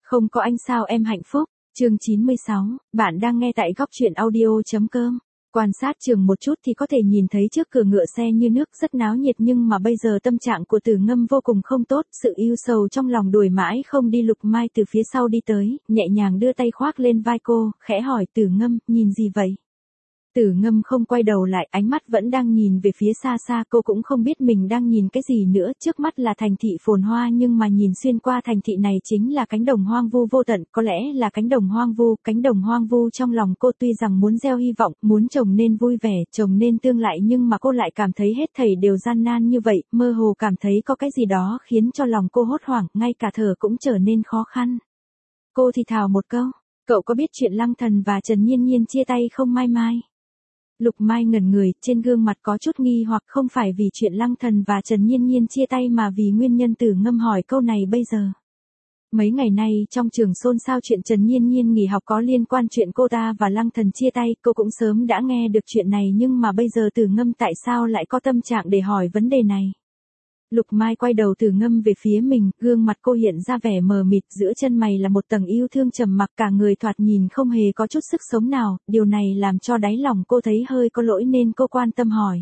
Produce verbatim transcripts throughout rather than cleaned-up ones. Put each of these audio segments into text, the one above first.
Không có anh sao em hạnh phúc, chương chín mươi sáu, bạn đang nghe tại góc truyện audio.com. Quan sát trường một chút thì có thể nhìn thấy trước cửa ngựa xe như nước rất náo nhiệt, nhưng mà bây giờ tâm trạng của Tử Ngâm vô cùng không tốt, sự yêu sầu trong lòng đuổi mãi không đi. Lục Mai từ phía sau đi tới, nhẹ nhàng đưa tay khoác lên vai cô, khẽ hỏi Tử Ngâm, nhìn gì vậy? Tử Ngâm không quay đầu lại, ánh mắt vẫn đang nhìn về phía xa xa, cô cũng không biết mình đang nhìn cái gì nữa, trước mắt là thành thị phồn hoa nhưng mà nhìn xuyên qua thành thị này chính là cánh đồng hoang vu vô tận, có lẽ là cánh đồng hoang vu, cánh đồng hoang vu trong lòng cô tuy rằng muốn gieo hy vọng, muốn trồng nên vui vẻ, trồng nên tương lai, nhưng mà cô lại cảm thấy hết thảy đều gian nan như vậy, mơ hồ cảm thấy có cái gì đó khiến cho lòng cô hốt hoảng, ngay cả thở cũng trở nên khó khăn. Cô thì thào một câu, cậu có biết chuyện Lăng Thần và Trần Nhiên Nhiên chia tay không Mai Mai? Lục Mai ngẩn người, trên gương mặt có chút nghi hoặc, không phải vì chuyện Lăng Thần và Trần Nhiên Nhiên chia tay mà vì nguyên nhân. Tử Ngâm hỏi câu này bây giờ. Mấy ngày nay trong trường xôn xao chuyện Trần Nhiên Nhiên nghỉ học có liên quan chuyện cô ta và Lăng Thần chia tay, cô cũng sớm đã nghe được chuyện này, nhưng mà bây giờ Tử Ngâm tại sao lại có tâm trạng để hỏi vấn đề này? Lục Mai quay đầu Tử Ngâm về phía mình, gương mặt cô hiện ra vẻ mờ mịt, giữa chân mày là một tầng yêu thương trầm mặc, cả người thoạt nhìn không hề có chút sức sống nào, điều này làm cho đáy lòng cô thấy hơi có lỗi nên cô quan tâm hỏi.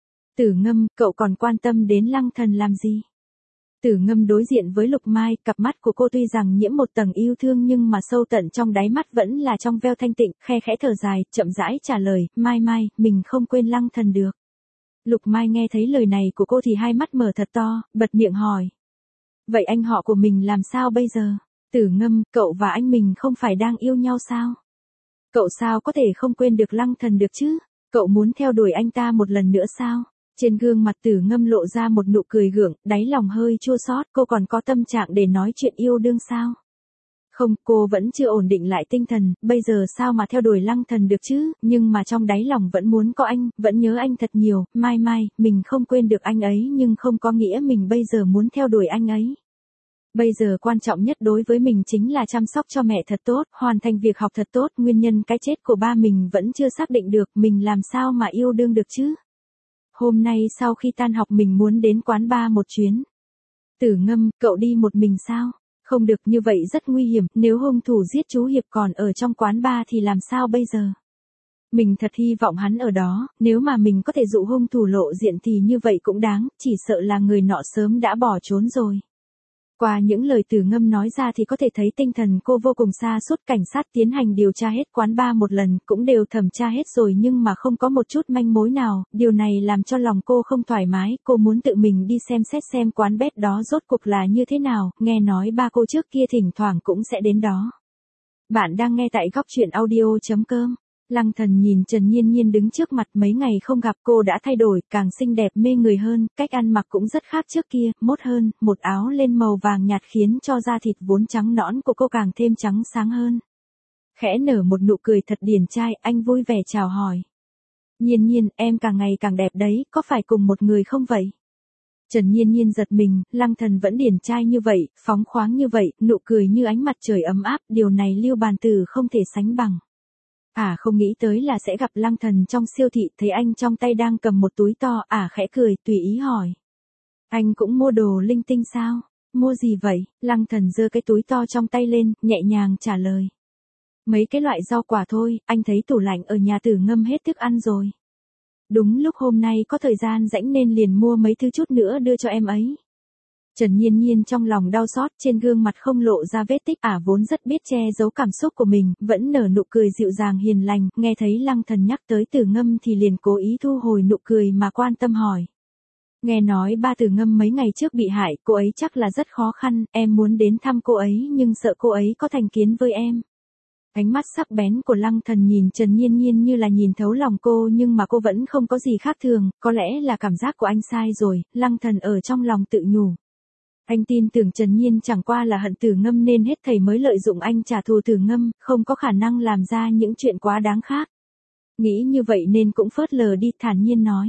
Tử Ngâm, cậu còn quan tâm đến Lăng Thần làm gì? Tử Ngâm đối diện với Lục Mai, cặp mắt của cô tuy rằng nhiễm một tầng yêu thương nhưng mà sâu tận trong đáy mắt vẫn là trong veo thanh tịnh, khe khẽ thở dài, chậm rãi trả lời, Mai Mai, mình không quên Lăng Thần được. Lục Mai nghe thấy lời này của cô thì hai mắt mở thật to, bật miệng hỏi. Vậy anh họ của mình làm sao bây giờ? Tử Ngâm, cậu và anh mình không phải đang yêu nhau sao? Cậu sao có thể không quên được Lăng Thần được chứ? Cậu muốn theo đuổi anh ta một lần nữa sao? Trên gương mặt Tử Ngâm lộ ra một nụ cười gượng, đáy lòng hơi chua xót, cô còn có tâm trạng để nói chuyện yêu đương sao? Không, cô vẫn chưa ổn định lại tinh thần, bây giờ sao mà theo đuổi Lăng Thần được chứ, nhưng mà trong đáy lòng vẫn muốn có anh, vẫn nhớ anh thật nhiều. Mai Mai, mình không quên được anh ấy nhưng không có nghĩa mình bây giờ muốn theo đuổi anh ấy. Bây giờ quan trọng nhất đối với mình chính là chăm sóc cho mẹ thật tốt, hoàn thành việc học thật tốt, nguyên nhân cái chết của ba mình vẫn chưa xác định được, mình làm sao mà yêu đương được chứ. Hôm nay sau khi tan học mình muốn đến quán bar một chuyến. Tử Ngâm, cậu đi một mình sao? Không được, như vậy rất nguy hiểm, nếu hung thủ giết chú Hiệp còn ở trong quán bar thì làm sao bây giờ? Mình thật hy vọng hắn ở đó, nếu mà mình có thể dụ hung thủ lộ diện thì như vậy cũng đáng, chỉ sợ là người nọ sớm đã bỏ trốn rồi. Qua những lời Tử Ngâm nói ra thì có thể thấy tinh thần cô vô cùng sa sút, cảnh sát tiến hành điều tra hết quán bar một lần, cũng đều thẩm tra hết rồi nhưng mà không có một chút manh mối nào, điều này làm cho lòng cô không thoải mái, cô muốn tự mình đi xem xét xem quán bét đó rốt cuộc là như thế nào, nghe nói ba cô trước kia thỉnh thoảng cũng sẽ đến đó. Bạn đang nghe tại góc truyện audio.com. Lăng Thần nhìn Trần Nhiên Nhiên đứng trước mặt, mấy ngày không gặp cô đã thay đổi, càng xinh đẹp mê người hơn, cách ăn mặc cũng rất khác trước kia, mốt hơn, một áo lên màu vàng nhạt khiến cho da thịt vốn trắng nõn của cô càng thêm trắng sáng hơn. Khẽ nở một nụ cười thật điển trai, anh vui vẻ chào hỏi. Nhiên Nhiên, em càng ngày càng đẹp đấy, có phải cùng một người không vậy? Trần Nhiên Nhiên giật mình, Lăng Thần vẫn điển trai như vậy, phóng khoáng như vậy, nụ cười như ánh mặt trời ấm áp, điều này Lưu Bàn Tử không thể sánh bằng. À không nghĩ tới là sẽ gặp Lăng Thần trong siêu thị, thấy anh trong tay đang cầm một túi to, à khẽ cười, tùy ý hỏi. Anh cũng mua đồ linh tinh sao? Mua gì vậy? Lăng Thần giơ cái túi to trong tay lên, nhẹ nhàng trả lời. Mấy cái loại rau quả thôi, anh thấy tủ lạnh ở nhà Tử Ngâm hết thức ăn rồi. Đúng lúc hôm nay có thời gian rảnh nên liền mua mấy thứ chút nữa đưa cho em ấy. Trần Nhiên Nhiên trong lòng đau xót, trên gương mặt không lộ ra vết tích, ả à, vốn rất biết che giấu cảm xúc của mình, vẫn nở nụ cười dịu dàng hiền lành, nghe thấy Lăng Thần nhắc tới Tử Ngâm thì liền cố ý thu hồi nụ cười mà quan tâm hỏi. Nghe nói ba Tử Ngâm mấy ngày trước bị hại, cô ấy chắc là rất khó khăn, em muốn đến thăm cô ấy nhưng sợ cô ấy có thành kiến với em. Ánh mắt sắc bén của Lăng Thần nhìn Trần Nhiên Nhiên như là nhìn thấu lòng cô, nhưng mà cô vẫn không có gì khác thường, có lẽ là cảm giác của anh sai rồi, Lăng Thần ở trong lòng tự nhủ. Anh tin tưởng Trần Nhiên chẳng qua là hận Tử Ngâm nên hết thảy mới lợi dụng anh trả thù Tử Ngâm, không có khả năng làm ra những chuyện quá đáng khác. Nghĩ như vậy nên cũng phớt lờ đi, thản nhiên nói.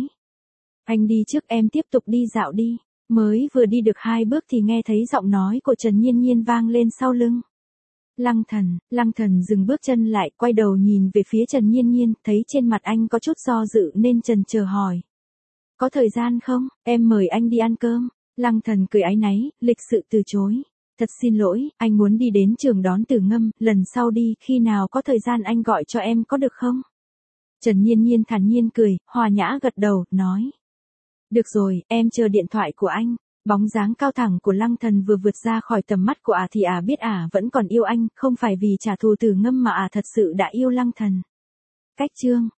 Anh đi trước, em tiếp tục đi dạo đi. Mới vừa đi được hai bước thì nghe thấy giọng nói của Trần Nhiên Nhiên vang lên sau lưng. Lăng Thần, Lăng Thần dừng bước chân lại, quay đầu nhìn về phía Trần Nhiên Nhiên, thấy trên mặt anh có chút do dự nên chần chờ hỏi. Có thời gian không, em mời anh đi ăn cơm. Lăng Thần cười áy náy, lịch sự từ chối. Thật xin lỗi, anh muốn đi đến trường đón Tử Ngâm, lần sau đi, khi nào có thời gian anh gọi cho em có được không? Trần Nhiên Nhiên thản nhiên cười, hòa nhã gật đầu, nói. Được rồi, em chờ điện thoại của anh. Bóng dáng cao thẳng của Lăng Thần vừa vượt ra khỏi tầm mắt của ả thì ả biết ả vẫn còn yêu anh, không phải vì trả thù Tử Ngâm mà ả thật sự đã yêu Lăng Thần. Cách chương